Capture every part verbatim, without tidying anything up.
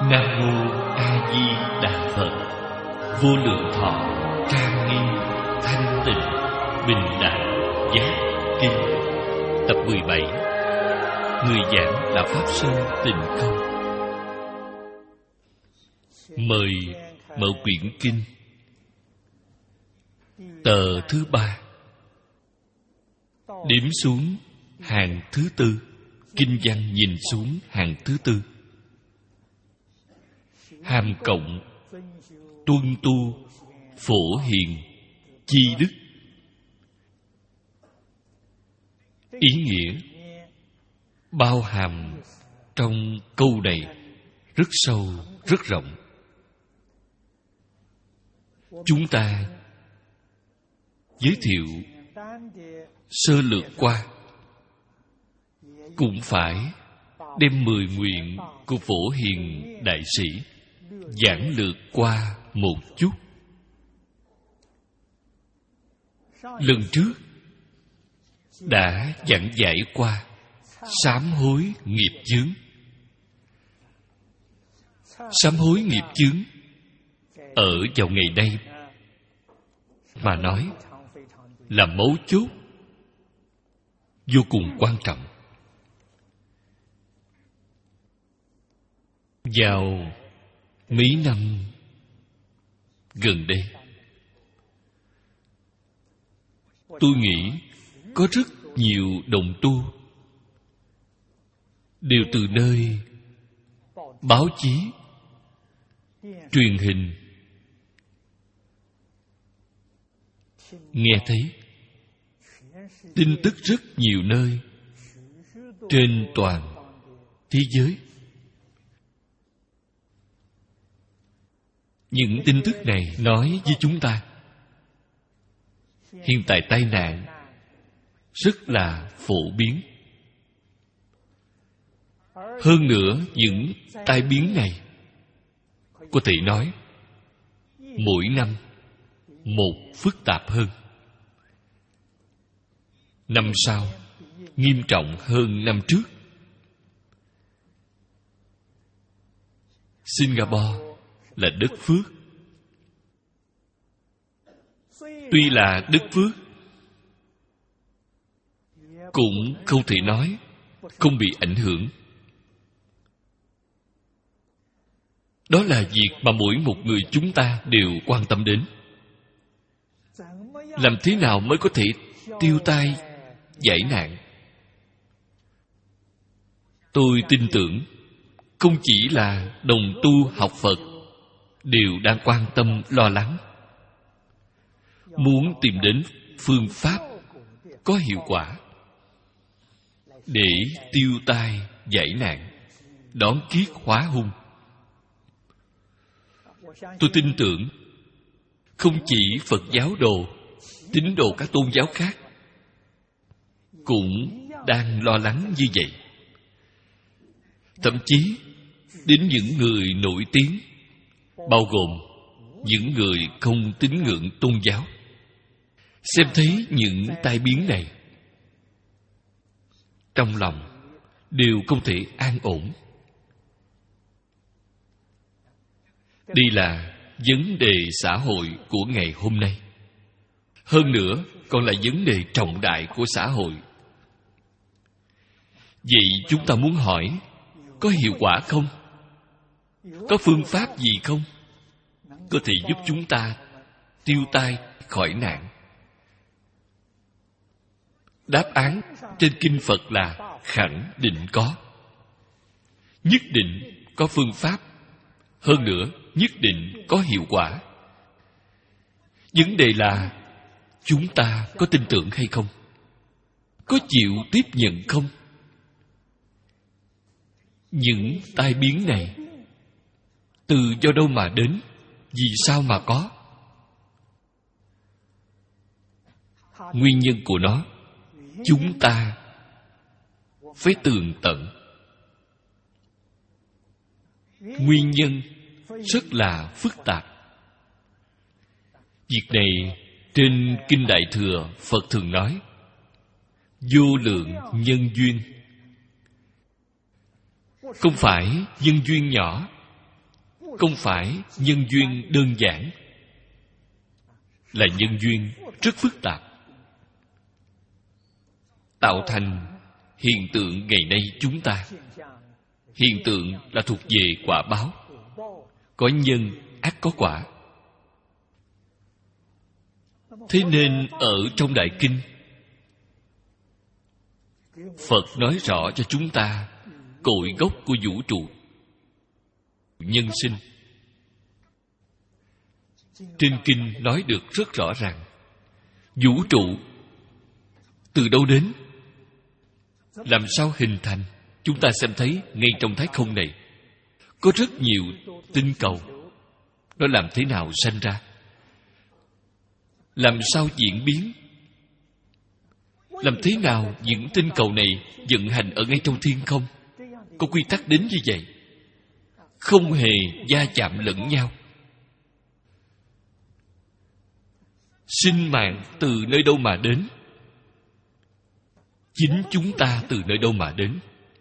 Nam Mô A Di Đà Phật. Vô lượng thọ trang nghiêm thanh tịnh bình đẳng giác kinh. Tập mười bảy. Người giảng là Pháp Sư Tịnh Không. Mời mở quyển kinh. Tờ thứ ba, đếm xuống hàng thứ tư. Kinh văn nhìn xuống hàng thứ tư. Hàm cộng tuân tu phổ hiền chi đức. Ý nghĩa bao hàm trong câu này rất sâu, rất rộng. Chúng ta giới thiệu sơ lược qua, cũng phải đem mười nguyện của Phổ Hiền Đại Sĩ giảng lược qua một chút. Lần trước đã giảng giải qua sám hối nghiệp chướng. Sám hối nghiệp chướng ở vào ngày đây mà nói là mấu chốt, vô cùng quan trọng. Vào mấy năm gần đây, tôi nghĩ có rất nhiều đồng tu đều từ nơi báo chí, truyền hình nghe thấy tin tức rất nhiều nơi trên toàn thế giới. Những tin tức này nói với chúng ta hiện tại tai nạn rất là phổ biến. Hơn nữa, những tai biến này có thể nói mỗi năm một phức tạp hơn. Năm sau nghiêm trọng hơn năm trước. Singapore là đất phước. Tuy là đất phước, cũng không thể nói không bị ảnh hưởng. Đó là việc mà mỗi một người chúng ta đều quan tâm đến. Làm thế nào mới có thể tiêu tai giải nạn? Tôi tin tưởng không chỉ là đồng tu học Phật đều đang quan tâm lo lắng, muốn tìm đến phương pháp có hiệu quả để tiêu tai giải nạn, đón kiết hóa hung. Tôi tin tưởng không chỉ Phật giáo đồ, tín đồ các tôn giáo khác cũng đang lo lắng như vậy. Thậm chí đến những người nổi tiếng, bao gồm những người không tín ngưỡng tôn giáo, xem thấy những tai biến này, trong lòng đều không thể an ổn. Đây là vấn đề xã hội của ngày hôm nay. Hơn nữa, còn là vấn đề trọng đại của xã hội. Vậy chúng ta muốn hỏi, có hiệu quả không? Có phương pháp gì không? Có thể giúp chúng ta tiêu tai khỏi nạn? Đáp án trên kinh Phật là khẳng định có. Nhất định có phương pháp. Hơn nữa, nhất định có hiệu quả. Vấn đề là chúng ta có tin tưởng hay không? Có chịu tiếp nhận không? Những tai biến này từ do đâu mà đến? Vì sao mà có? Nguyên nhân của nó chúng ta phải tường tận. Nguyên nhân rất là phức tạp. Việc này trên Kinh Đại Thừa Phật thường nói vô lượng nhân duyên. Không phải nhân duyên nhỏ, không phải nhân duyên đơn giản, là nhân duyên rất phức tạp, tạo thành hiện tượng ngày nay chúng ta. Hiện tượng là thuộc về quả báo, có nhân ắt có quả. Thế nên ở trong Đại Kinh, Phật nói rõ cho chúng ta cội gốc của vũ trụ nhân sinh. Trên Kinh nói được rất rõ ràng, vũ trụ từ đâu đến, làm sao hình thành. Chúng ta xem thấy ngay trong thái không này có rất nhiều tinh cầu. Nó làm thế nào sanh ra, làm sao diễn biến, làm thế nào những tinh cầu này vận hành ở ngay trong thiên không, có quy tắc đến như vậy, không hề va chạm lẫn nhau. Sinh mạng từ nơi đâu mà đến? Chính chúng ta từ nơi đâu mà đến?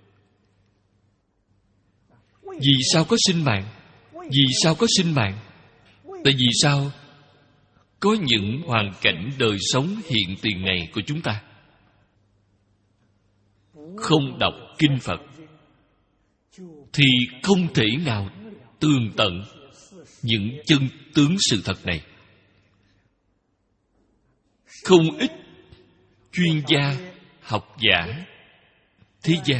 Vì sao có sinh mạng? Vì sao có sinh mạng? Tại vì sao có những hoàn cảnh đời sống hiện tiền này của chúng ta? Không đọc kinh Phật thì không thể nào tường tận những chân tướng sự thật này. Không ít chuyên gia, học giả, thế gian,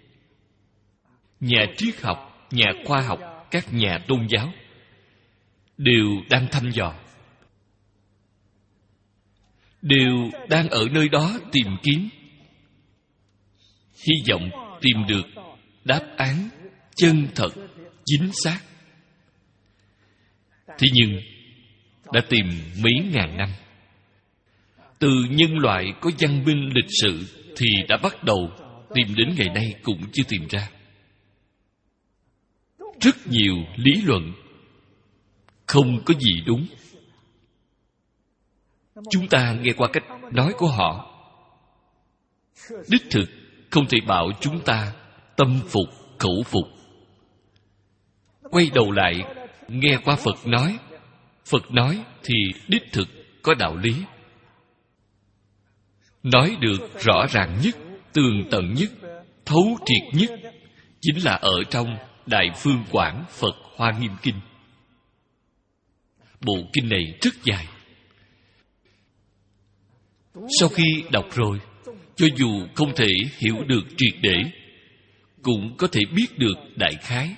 nhà triết học, nhà khoa học, các nhà tôn giáo đều đang thăm dò, đều đang ở nơi đó tìm kiếm, hy vọng tìm được đáp án chân thật, chính xác. Thế nhưng đã tìm mấy ngàn năm. Từ nhân loại có văn minh lịch sự thì đã bắt đầu tìm đến ngày nay cũng chưa tìm ra. Rất nhiều lý luận không có gì đúng. Chúng ta nghe qua cách nói của họ, đích thực không thể bảo chúng ta tâm phục khẩu phục. Quay đầu lại nghe qua Phật nói, Phật nói thì đích thực có đạo lý, nói được rõ ràng nhất, tường tận nhất, thấu triệt nhất, chính là ở trong Đại Phương Quảng Phật Hoa Nghiêm Kinh. Bộ kinh này rất dài. Sau khi đọc rồi, cho dù không thể hiểu được triệt để, cũng có thể biết được đại khái.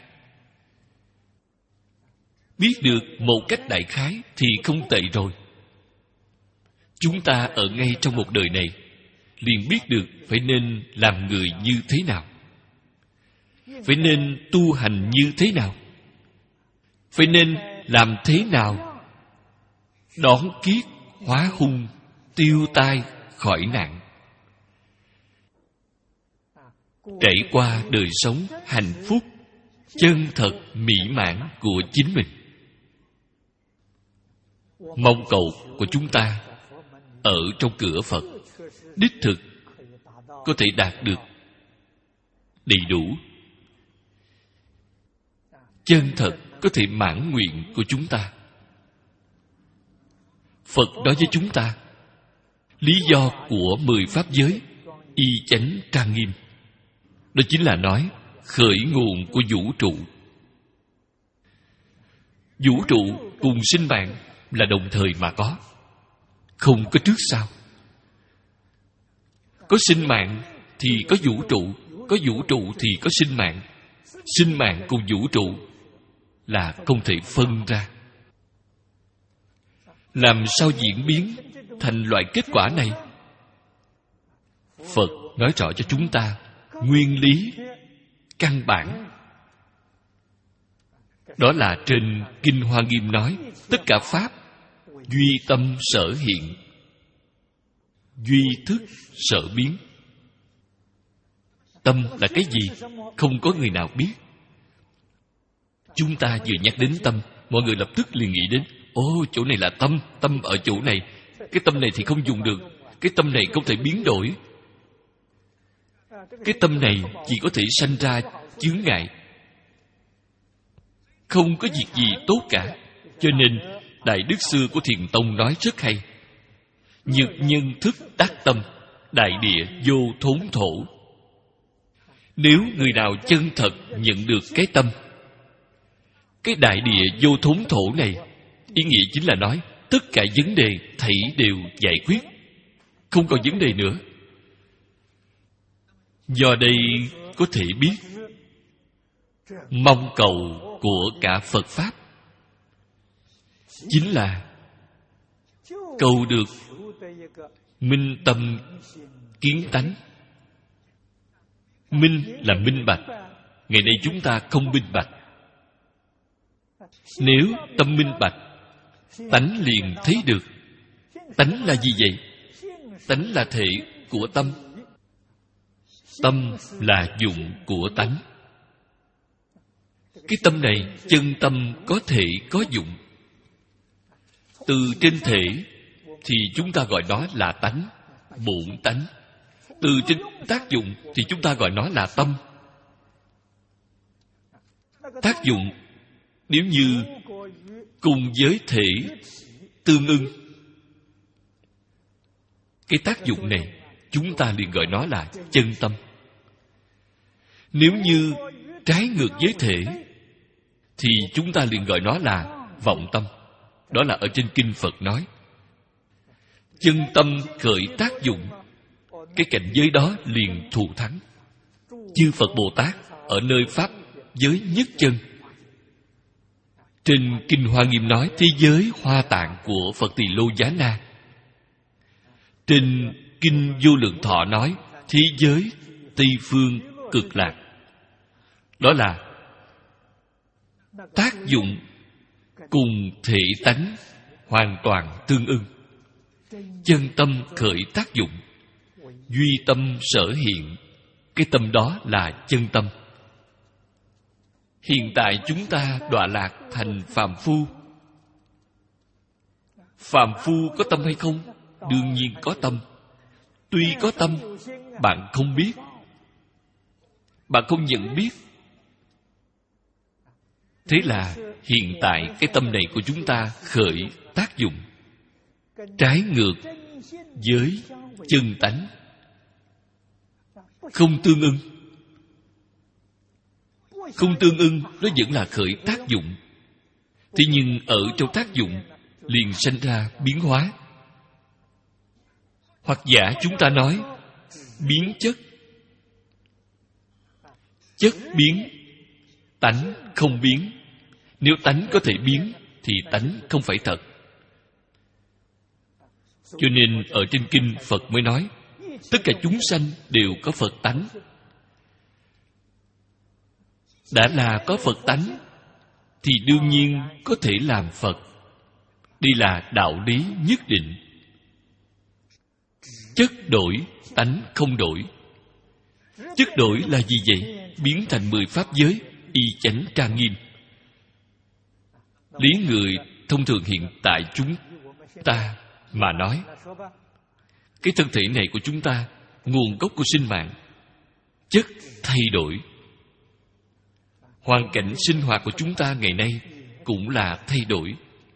Biết được một cách đại khái thì không tệ rồi. Chúng ta ở ngay trong một đời này liền biết được phải nên làm người như thế nào, phải nên tu hành như thế nào, phải nên làm thế nào đón kiết hóa hung, tiêu tai khỏi nạn, trải qua đời sống hạnh phúc chân thật mỹ mãn của chính mình. Mong cầu của chúng ta ở trong cửa Phật đích thực có thể đạt được đầy đủ, chân thật có thể mãn nguyện của chúng ta. Phật nói với chúng ta lý do của mười pháp giới y chánh trang nghiêm, đó chính là nói khởi nguồn của vũ trụ. Vũ trụ cùng sinh mạng là đồng thời mà có, không có trước sau. Có sinh mạng thì có vũ trụ, có vũ trụ thì có sinh mạng. Sinh mạng cùng vũ trụ là không thể phân ra. Làm sao diễn biến thành loại kết quả này? Phật nói rõ cho chúng ta nguyên lý căn bản. Đó là trên Kinh Hoa Nghiêm nói, tất cả pháp duy tâm sở hiện, duy thức sở biến. Tâm là cái gì? Không có người nào biết. Chúng ta vừa nhắc đến tâm, mọi người lập tức liền nghĩ đến, ô, chỗ này là tâm, tâm ở chỗ này. Cái tâm này thì không dùng được, cái tâm này không thể biến đổi. Cái tâm này chỉ có thể sanh ra chướng ngại. không có việc gì tốt cả. Cho nên Đại Đức Xưa của Thiền Tông nói rất hay: nhược nhân thức tác tâm, đại địa vô thốn thổ. Nếu người nào chân thật nhận được cái tâm, cái đại địa vô thốn thổ này, ý nghĩa chính là nói tất cả vấn đề thảy đều giải quyết, không còn vấn đề nữa. Do đây có thể biết mong cầu của cả Phật Pháp chính là cầu được minh tâm kiến tánh. Minh là minh bạch. Ngày nay chúng ta không minh bạch. Nếu tâm minh bạch, tánh liền thấy được. Tánh là gì vậy? Tánh là thể của tâm. Tâm là dụng của tánh. Cái tâm này, chân tâm có thể có dụng. Từ trên thể thì chúng ta gọi đó là tánh, bổn tánh. Từ trên tác dụng thì chúng ta gọi nó là tâm. Tác dụng nếu như cùng với thể tương ưng, cái tác dụng này chúng ta liền gọi nó là chân tâm. Nếu như trái ngược với thể thì chúng ta liền gọi nó là vọng tâm. Đó là ở trên kinh Phật nói chân tâm khởi tác dụng, cái cảnh giới đó liền thù thắng. Chư Phật Bồ Tát ở nơi Pháp giới nhất chân. Trên Kinh Hoa Nghiêm nói thế giới Hoa Tạng của Phật Tỳ Lô Giá Na. Trên Kinh Vô Lượng Thọ nói thế giới Tây Phương Cực Lạc. Đó là tác dụng cùng thể tánh hoàn toàn tương ưng. Chân tâm khởi tác dụng, duy tâm sở hiện. Cái tâm đó là chân tâm. Hiện tại chúng ta đọa lạc thành phàm phu. Phàm phu có tâm hay không? Đương nhiên có tâm. Tuy có tâm, bạn không biết, bạn không nhận biết. Thế là hiện tại cái tâm này của chúng ta khởi tác dụng trái ngược với chân tánh, không tương ưng. Không tương ưng, nó vẫn là khởi tác dụng. Thế nhưng ở trong tác dụng liền sanh ra biến hóa. Hoặc giả chúng ta nói biến chất. Chất biến, tánh không biến. Nếu tánh có thể biến thì tánh không phải thật. Cho nên ở trên kinh Phật mới nói tất cả chúng sanh đều có Phật tánh. Đã là có Phật tánh thì đương nhiên có thể làm Phật. Đây là đạo lý nhất định. Chất đổi, tánh không đổi. Chất đổi là gì vậy? Biến thành mười pháp giới, y chánh trang nghiêm. Lý người thông thường hiện tại chúng ta mà nói, cái thân thể này của chúng ta, nguồn gốc của sinh mạng, chất thay đổi. Hoàn cảnh sinh hoạt của chúng ta ngày nay cũng là thay đổi.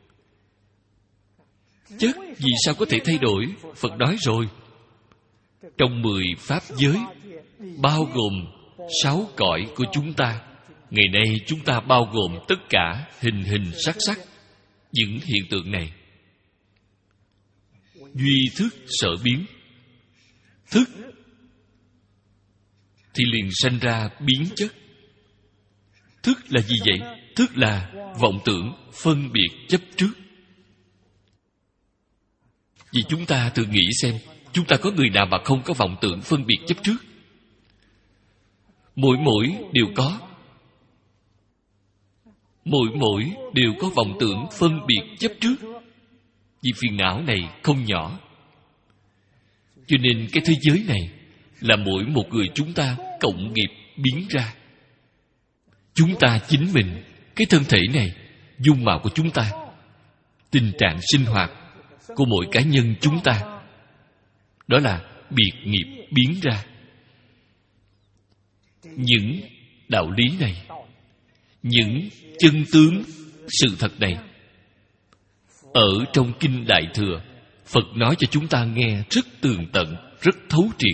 Chất vì sao có thể thay đổi? Phật nói rồi. Trong mười pháp giới, bao gồm sáu cõi của chúng ta. Ngày nay chúng ta bao gồm tất cả hình hình sắc sắc, những hiện tượng này. Duy thức sở biến. Thức thì liền sanh ra biến chất. Thức là gì vậy? Thức là vọng tưởng, phân biệt, chấp trước. Vì chúng ta tự nghĩ xem, chúng ta có người nào mà không có vọng tưởng, phân biệt, chấp trước? Mỗi mỗi đều có. Mỗi mỗi đều có vọng tưởng, phân biệt, chấp trước. Vì phiền não này không nhỏ. Cho nên cái thế giới này là mỗi một người chúng ta cộng nghiệp biến ra. Chúng ta chính mình, cái thân thể này, dung mạo của chúng ta, tình trạng sinh hoạt của mỗi cá nhân chúng ta, đó là biệt nghiệp biến ra. Những đạo lý này, những chân tướng sự thật này. Ở trong Kinh Đại Thừa, Phật nói cho chúng ta nghe rất tường tận, rất thấu triệt.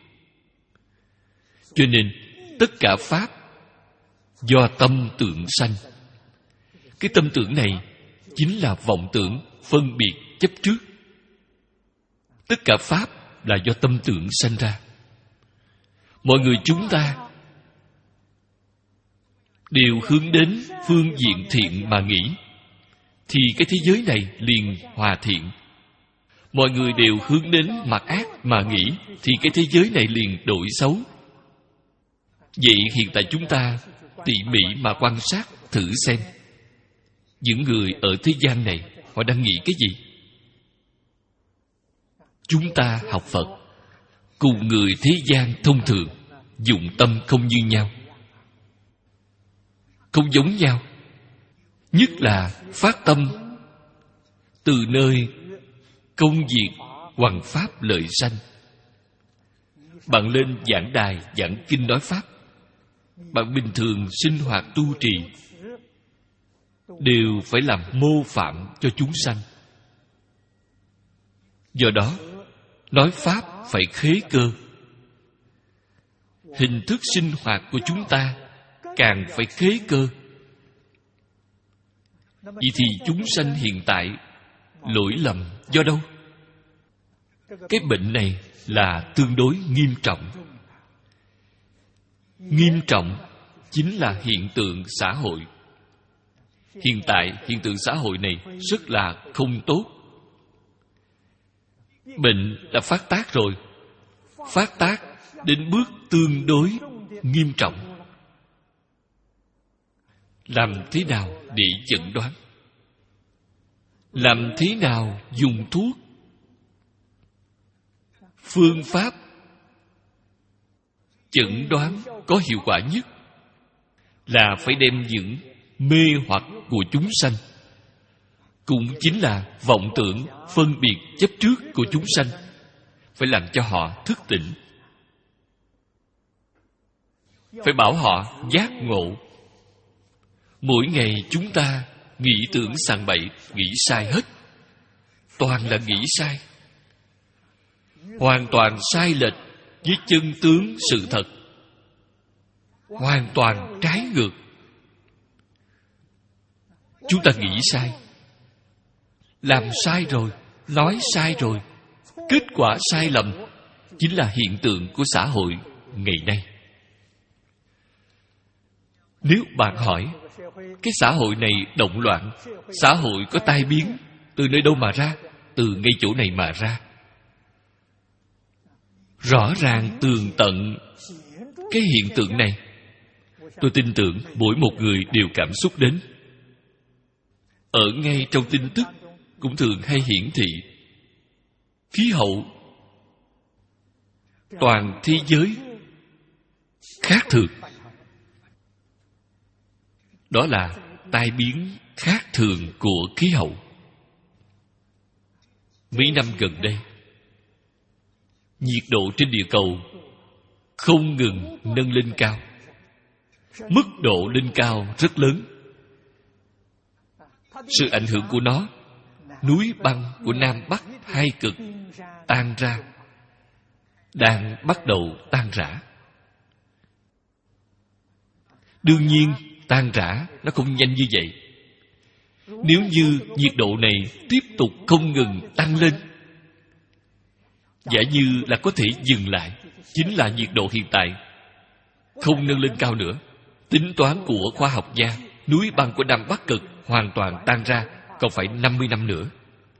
Cho nên tất cả pháp do tâm tưởng sanh. Cái tâm tưởng này chính là vọng tưởng, phân biệt, chấp trước. Tất cả pháp là do tâm tưởng sanh ra. Mọi người chúng ta đều hướng đến phương diện thiện mà nghĩ, thì cái thế giới này liền hòa thiện. Mọi người đều hướng đến mặt ác mà nghĩ, thì cái thế giới này liền đổi xấu. Vậy hiện tại chúng ta tỉ mỉ mà quan sát thử xem, những người ở thế gian này họ đang nghĩ cái gì? Chúng ta học Phật cùng người thế gian thông thường dụng tâm không như nhau, không giống nhau. Nhất là phát tâm từ nơi công việc hoằng pháp lợi sanh. Bạn lên giảng đài giảng kinh nói pháp, bạn bình thường sinh hoạt tu trì đều phải làm mô phạm cho chúng sanh. Do đó nói pháp phải khế cơ. Hình thức sinh hoạt của chúng ta càng phải khế cơ. Vậy thì chúng sanh hiện tại lỗi lầm do đâu? Cái bệnh này là tương đối nghiêm trọng. Nghiêm trọng chính là hiện tượng xã hội. Hiện tại hiện tượng xã hội này rất là không tốt. Bệnh đã phát tác rồi, phát tác đến bước tương đối nghiêm trọng. Làm thế nào để chẩn đoán? Làm thế nào dùng thuốc? Phương pháp chẩn đoán có hiệu quả nhất là phải đem những mê hoặc của chúng sanh, cũng chính là vọng tưởng, phân biệt, chấp trước của chúng sanh, phải làm cho họ thức tỉnh, phải bảo họ giác ngộ. Mỗi ngày chúng ta nghĩ tưởng sằng bậy, nghĩ sai hết, toàn là nghĩ sai, hoàn toàn sai lệch với chân tướng sự thật, hoàn toàn trái ngược. Chúng ta nghĩ sai, làm sai rồi, nói sai rồi, kết quả sai lầm chính là hiện tượng của xã hội ngày nay. Nếu bạn hỏi cái xã hội này động loạn, xã hội có tai biến, từ nơi đâu mà ra? Từ ngay chỗ này mà ra. Rõ ràng tường tận cái hiện tượng này, tôi tin tưởng mỗi một người đều cảm xúc đến. Ở ngay trong tin tức cũng thường hay hiển thị khí hậu toàn thế giới khác thường. Đó là tai biến khác thường của khí hậu. Mấy năm gần đây, nhiệt độ trên địa cầu không ngừng nâng lên cao. Mức độ lên cao rất lớn. Sự ảnh hưởng của nó, núi băng của Nam Bắc hai cực tan ra, đang bắt đầu tan rã. Đương nhiên, tan rã nó không nhanh như vậy. Nếu như nhiệt độ này tiếp tục không ngừng tăng lên, giả như là có thể dừng lại, chính là nhiệt độ hiện tại không nâng lên cao nữa. Tính toán của khoa học gia, núi băng của Nam Bắc cực hoàn toàn tan ra còn phải năm mươi năm nữa.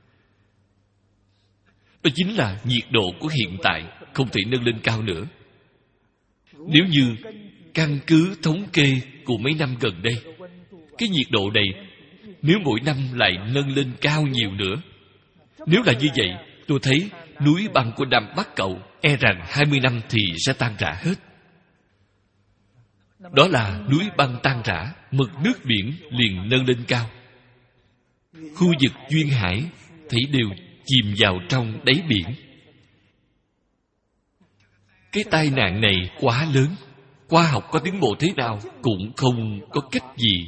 Đó chính là nhiệt độ của hiện tại không thể nâng lên cao nữa. Nếu như căn cứ thống kê của mấy năm gần đây, cái nhiệt độ này nếu mỗi năm lại nâng lên cao nhiều nữa, nếu là như vậy, tôi thấy núi băng của Nam Bắc Cầu e rằng hai mươi năm thì sẽ tan rã hết. Đó là núi băng tan rã, mực nước biển liền nâng lên cao. Khu vực duyên hải thấy đều chìm vào trong đáy biển. Cái tai nạn này quá lớn, khoa học có tiến bộ thế nào cũng không có cách gì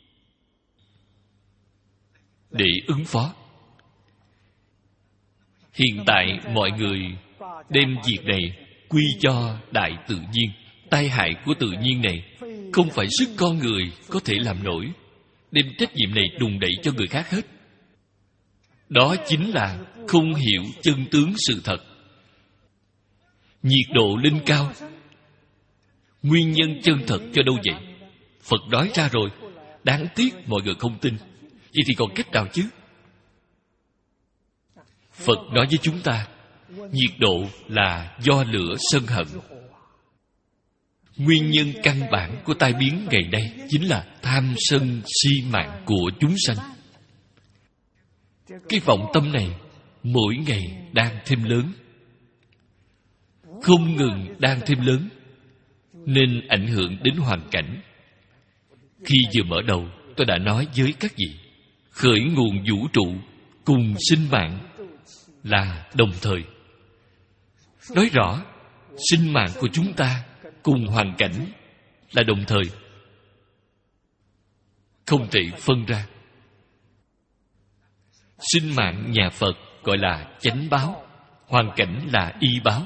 để ứng phó. Hiện tại mọi người đem việc này quy cho đại tự nhiên. Tai hại của tự nhiên này không phải sức con người có thể làm nổi, đem trách nhiệm này đùn đẩy cho người khác hết. Đó chính là không hiểu chân tướng sự thật. Nhiệt độ lên cao, nguyên nhân chân thật cho đâu vậy? Phật nói ra rồi, đáng tiếc mọi người không tin. Vậy thì còn cách nào chứ? Phật nói với chúng ta, nhiệt độ là do lửa sân hận. Nguyên nhân căn bản của tai biến ngày nay chính là tham sân si mạng của chúng sanh. Cái vọng tâm này mỗi ngày đang thêm lớn, không ngừng đang thêm lớn, nên ảnh hưởng đến hoàn cảnh. Khi vừa mở đầu, tôi đã nói với các vị, khởi nguồn vũ trụ cùng sinh mạng là đồng thời. Nói rõ, sinh mạng của chúng ta cùng hoàn cảnh là đồng thời, không thể phân ra. Sinh mạng nhà Phật gọi là chánh báo, hoàn cảnh là y báo.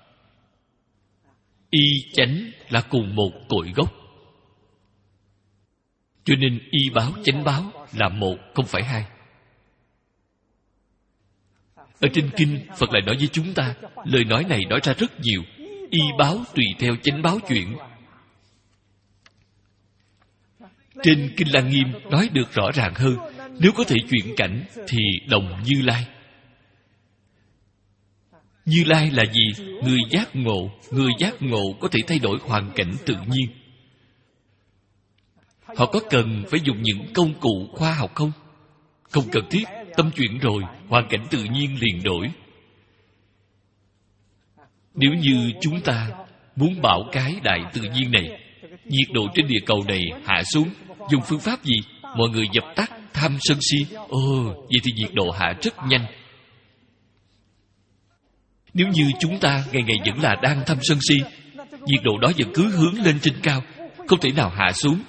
Y chánh là cùng một cội gốc, cho nên y báo chánh báo là một, không phải hai. Ở trên kinh, Phật lại nói với chúng ta, lời nói này nói ra rất nhiều. Y báo tùy theo chánh báo chuyển. Trên Kinh Lăng Nghiêm nói được rõ ràng hơn. Nếu có thể chuyển cảnh thì đồng Như Lai. Như Lai là gì? Người giác ngộ. Người giác ngộ có thể thay đổi hoàn cảnh tự nhiên. Họ có cần phải dùng những công cụ khoa học không? Không cần thiết. Tâm chuyển rồi, hoàn cảnh tự nhiên liền đổi. Nếu như chúng ta muốn bảo cái đại tự nhiên này, nhiệt độ trên địa cầu này hạ xuống, dùng phương pháp gì? Mọi người dập tắt tham sân si. Ồ, vậy thì nhiệt độ hạ rất nhanh. Nếu như chúng ta ngày ngày vẫn là đang tham sân si, nhiệt độ đó vẫn cứ hướng lên trên cao, không thể nào hạ xuống.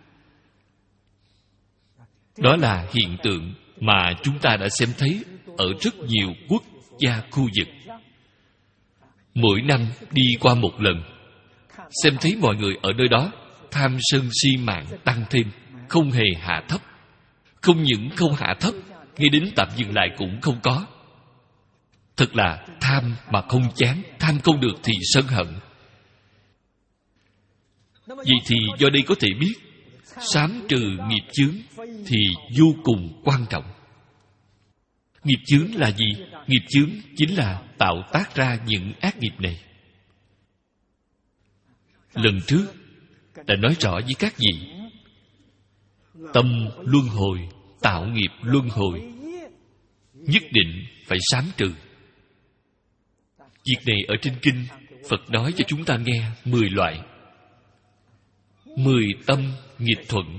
Đó là hiện tượng mà chúng ta đã xem thấy ở rất nhiều quốc gia khu vực. Mỗi năm đi qua một lần, xem thấy mọi người ở nơi đó tham sân si mạng tăng thêm, không hề hạ thấp. Không những không hạ thấp, ngay đến tạm dừng lại cũng không có. Thật là tham mà không chán, tham không được thì sân hận. Vậy thì do đây có thể biết, sám trừ nghiệp chướng thì vô cùng quan trọng. Nghiệp chướng là gì? Nghiệp chướng chính là tạo tác ra những ác nghiệp này. Lần trước đã nói rõ với các vị, tâm luân hồi, tạo nghiệp luân hồi, nhất định phải sám trừ. Việc này ở trên kinh Phật nói cho chúng ta nghe mười loại. Mười tâm nghịch thuận.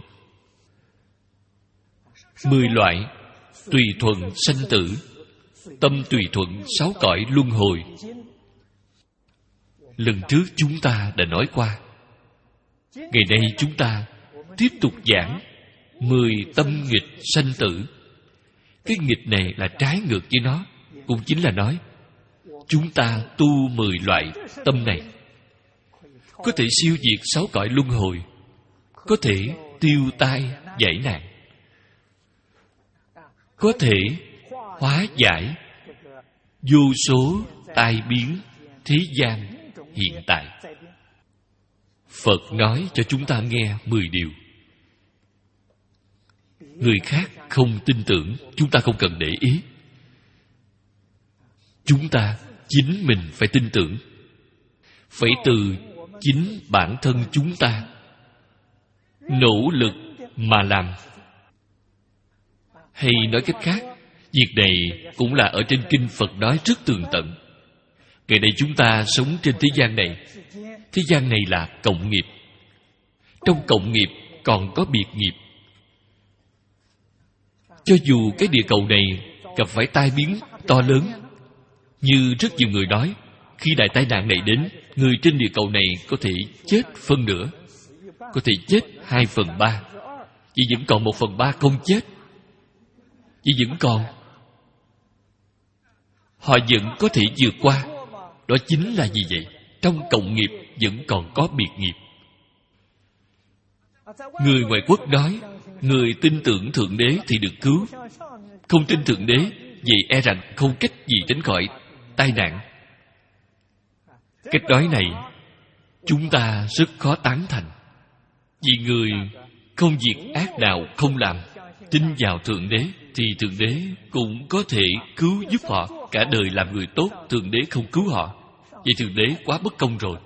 Mười loại tùy thuận sanh tử. Tâm tùy thuận sáu cõi luân hồi. Lần trước chúng ta đã nói qua. Ngày nay chúng ta tiếp tục giảng mười tâm nghịch sanh tử. Cái nghịch này là trái ngược với nó. Cũng chính là nói chúng ta tu mười loại tâm này, có thể siêu diệt sáu cõi luân hồi, có thể tiêu tai giải nạn, có thể hóa giải vô số tai biến thế gian hiện tại. Phật nói cho chúng ta nghe mười điều. Người khác không tin tưởng, chúng ta không cần để ý. Chúng ta chính mình phải tin tưởng. Phải từ chính bản thân chúng ta nỗ lực mà làm. Hay nói cách khác, việc này cũng là ở trên kinh Phật nói rất tường tận. Ngày nay chúng ta sống trên thế gian này. Thế gian này là cộng nghiệp. Trong cộng nghiệp còn có biệt nghiệp. Cho dù cái địa cầu này gặp phải tai biến to lớn, như rất nhiều người nói, khi đại tai nạn này đến, người trên địa cầu này có thể chết phân nửa, có thể chết hai phần ba, chỉ vẫn còn một phần ba không chết. Chỉ vẫn còn, họ vẫn có thể vượt qua. Đó chính là gì vậy? Trong cộng nghiệp vẫn còn có biệt nghiệp. Người ngoại quốc nói, người tin tưởng Thượng Đế thì được cứu, không tin Thượng Đế vì e rằng không cách gì tránh khỏi tai nạn. Cách nói này chúng ta rất khó tán thành. Vì người không việc ác nào không làm, tin vào Thượng Đế thì Thượng Đế cũng có thể cứu giúp họ. Cả đời làm người tốt, Thượng Đế không cứu họ, vậy Thượng Đế quá bất công rồi.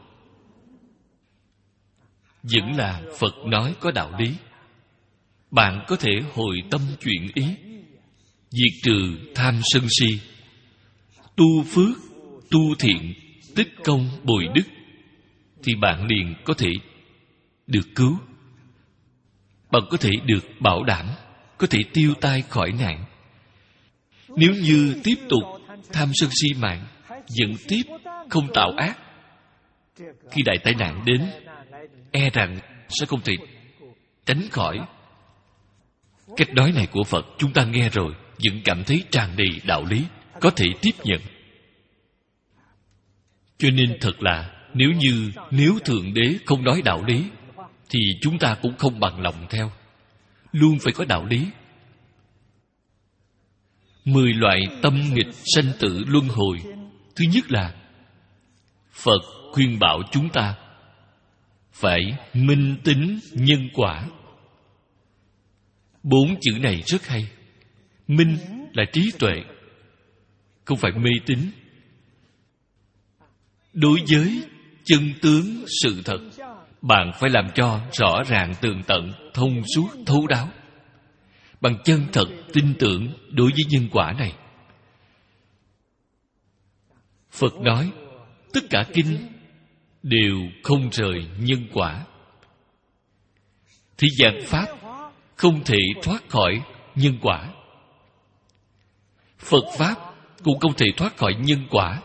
Vẫn là Phật nói có đạo lý. Bạn có thể hồi tâm chuyển ý, diệt trừ tham sân si, tu phước, tu thiện, tích công bồi đức, thì bạn liền có thể được cứu. Bạn có thể được bảo đảm, có thể tiêu tai khỏi nạn. Nếu như tiếp tục tham sân si mạng, dẫn tiếp không tạo ác, khi đại tai nạn đến, e rằng sẽ không thể tránh khỏi. Cách nói này của Phật chúng ta nghe rồi vẫn cảm thấy tràn đầy đạo lý, có thể tiếp nhận. Cho nên thật là, nếu như nếu Thượng Đế không nói đạo lý thì chúng ta cũng không bằng lòng theo. Luôn phải có đạo lý. Mười loại tâm nghịch sanh tử luân hồi. Thứ nhất là Phật khuyên bảo chúng ta phải minh tính nhân quả. Bốn chữ này rất hay. Minh là trí tuệ, không phải mê tín. Đối với chân tướng sự thật, bạn phải làm cho rõ ràng tường tận, thông suốt, thấu đáo, bằng chân thật tin tưởng đối với nhân quả này. Phật nói tất cả kinh đều không rời nhân quả. Thì dạng pháp không thể thoát khỏi nhân quả. Phật pháp cũng không thể thoát khỏi nhân quả.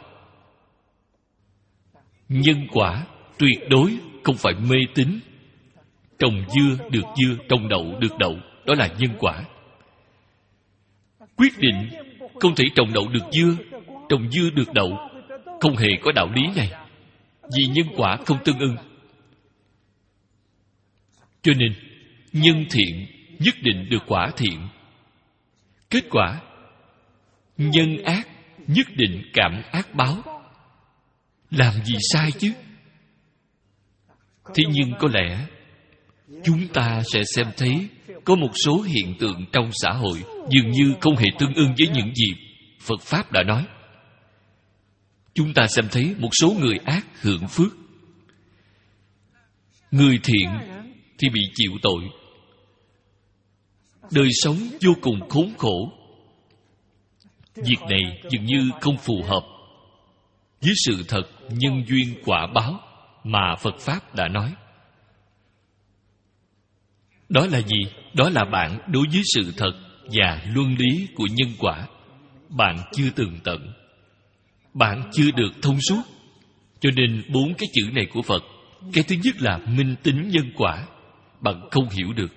Nhân quả tuyệt đối không phải mê tín. Trồng dưa được dưa, trồng đậu được đậu, đó là nhân quả. Quyết định không thể trồng đậu được dưa, trồng dưa được đậu, không hề có đạo lý này, vì nhân quả không tương ưng. Cho nên nhân thiện nhất định được quả thiện. Kết quả nhân ác nhất định cảm ác báo. Làm gì sai chứ? Thế nhưng có lẽ chúng ta sẽ xem thấy có một số hiện tượng trong xã hội dường như không hề tương ưng với những gì Phật Pháp đã nói. Chúng ta xem thấy một số người ác hưởng phước, người thiện thì bị chịu tội. Đời sống vô cùng khốn khổ. Việc này dường như không phù hợp với sự thật nhân duyên quả báo mà Phật Pháp đã nói. Đó là gì? Đó là bạn đối với sự thật và luân lý của nhân quả bạn chưa tường tận, bạn chưa được thông suốt. Cho nên bốn cái chữ này của Phật, cái thứ nhất là minh tính nhân quả, bạn không hiểu được,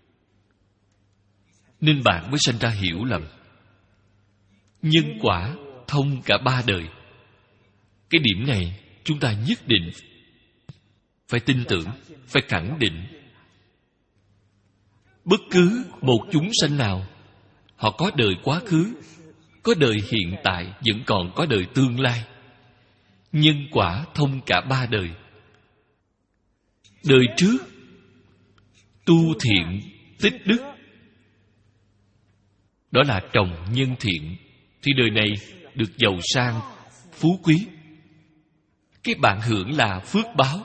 nên bạn mới sanh ra hiểu lầm. Nhân quả thông cả ba đời. Cái điểm này chúng ta nhất định phải tin tưởng, phải khẳng định. Bất cứ một chúng sanh nào, họ có đời quá khứ, có đời hiện tại, vẫn còn có đời tương lai. Nhân quả thông cả ba đời. Đời trước tu thiện tích đức, đó là trồng nhân thiện, thì đời này được giàu sang phú quý. Cái bạn hưởng là phước báo.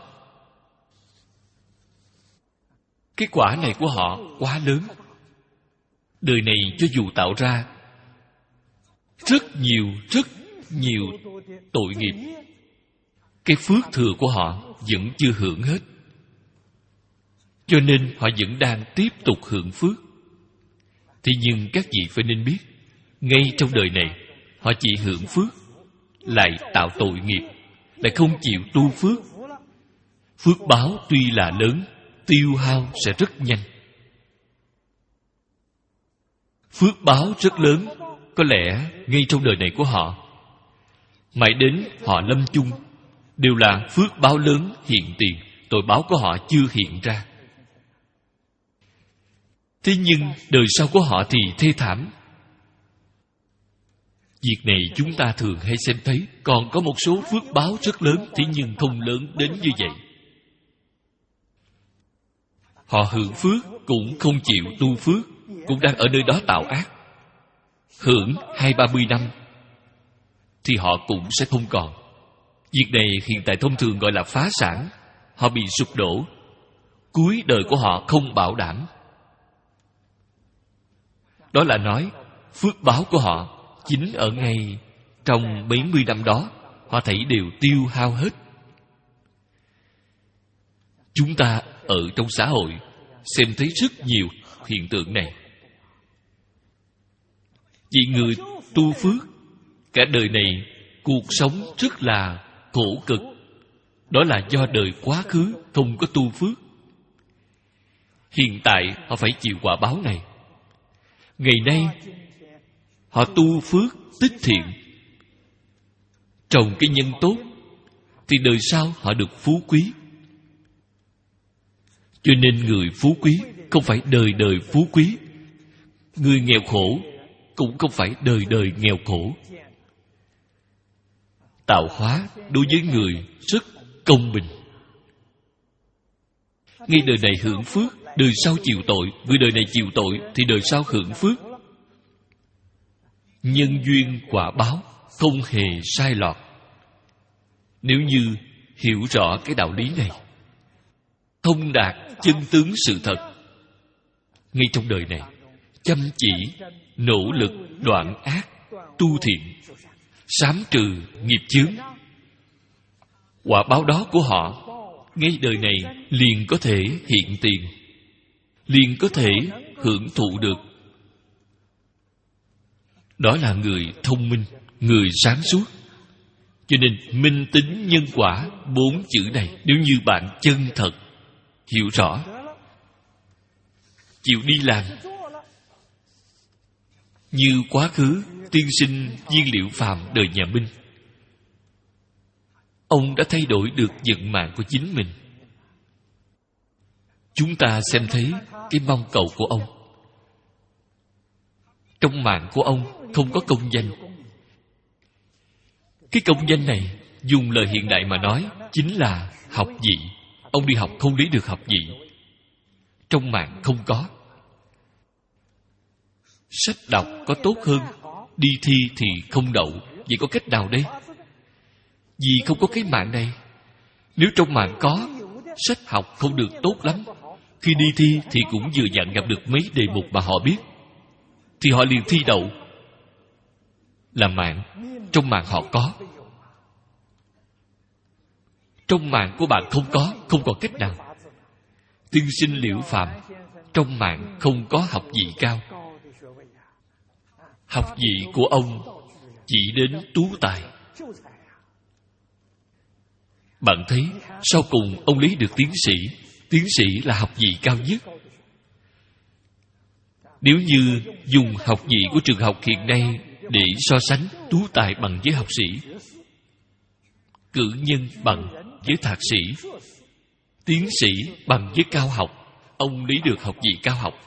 Cái quả này của họ quá lớn. Đời này cho dù tạo ra rất nhiều, rất nhiều tội nghiệp, cái phước thừa của họ vẫn chưa hưởng hết. Cho nên họ vẫn đang tiếp tục hưởng phước. Thế nhưng các vị phải nên biết, ngay trong đời này họ chỉ hưởng phước, lại tạo tội nghiệp, lại không chịu tu phước. Phước báo tuy là lớn, tiêu hao sẽ rất nhanh. Phước báo rất lớn, có lẽ ngay trong đời này của họ, mãi đến họ lâm chung, đều là phước báo lớn hiện tiền, tội báo của họ chưa hiện ra. Thế nhưng đời sau của họ thì thê thảm. Việc này chúng ta thường hay xem thấy. Còn có một số phước báo rất lớn, thế nhưng không lớn đến như vậy. Họ hưởng phước cũng không chịu tu phước, cũng đang ở nơi đó tạo ác. Hưởng hai ba mươi năm thì họ cũng sẽ không còn. Việc này hiện tại thông thường gọi là phá sản. Họ bị sụp đổ, cuối đời của họ không bảo đảm. Đó là nói phước báo của họ chính ở ngay trong mấy mươi năm đó, họ thấy đều tiêu hao hết. Chúng ta ở trong xã hội xem thấy rất nhiều hiện tượng này. Vì người tu phước, cả đời này cuộc sống rất là khổ cực. Đó là do đời quá khứ không có tu phước. Hiện tại họ phải chịu quả báo này. Ngày nay họ tu phước tích thiện, trồng cái nhân tốt, thì đời sau họ được phú quý. Cho nên người phú quý không phải đời đời phú quý, người nghèo khổ cũng không phải đời đời nghèo khổ. Tạo hóa đối với người rất công bình. Ngay đời này hưởng phước, đời sau chịu tội. Người đời này chịu tội thì đời sau hưởng phước. Nhân duyên quả báo không hề sai lọt. Nếu như hiểu rõ cái đạo lý này, thông đạt chân tướng sự thật, ngay trong đời này chăm chỉ nỗ lực đoạn ác tu thiện, sám trừ nghiệp chướng, quả báo đó của họ ngay đời này liền có thể hiện tiền, liền có thể hưởng thụ được. Đó là người thông minh, người sáng suốt. Cho nên minh tính nhân quả bốn chữ này, nếu như bạn chân thật hiểu rõ, chịu đi làm. Như quá khứ tiên sinh Viên Liệu Phàm đời nhà Minh, ông đã thay đổi được vận mạng của chính mình. Chúng ta xem thấy cái mong cầu của ông. Trong mạng của ông không có công danh. Cái công danh này dùng lời hiện đại mà nói chính là học vị. Ông đi học không lấy được học vị. Trong mạng không có. Sách đọc có tốt hơn, đi thi thì không đậu. Vậy có cách nào đây? Vì không có cái mạng này. Nếu trong mạng có, sách học không được tốt lắm, khi đi thi thì cũng vừa vặn gặp được mấy đề mục mà họ biết, thì họ liền thi đậu. Là mạng. Trong mạng họ có. Trong mạng của bạn không có, không còn cách nào. Tiên sinh Liễu Phàm trong mạng không có học vị cao. Học vị của ông chỉ đến tú tài. Bạn thấy sau cùng ông lấy được tiến sĩ. Tiến sĩ là học vị cao nhất. Nếu như dùng học vị của trường học hiện nay để so sánh tú tài bằng với học sĩ, cử nhân bằng với thạc sĩ, tiến sĩ bằng với cao học, ông lấy được học vị cao học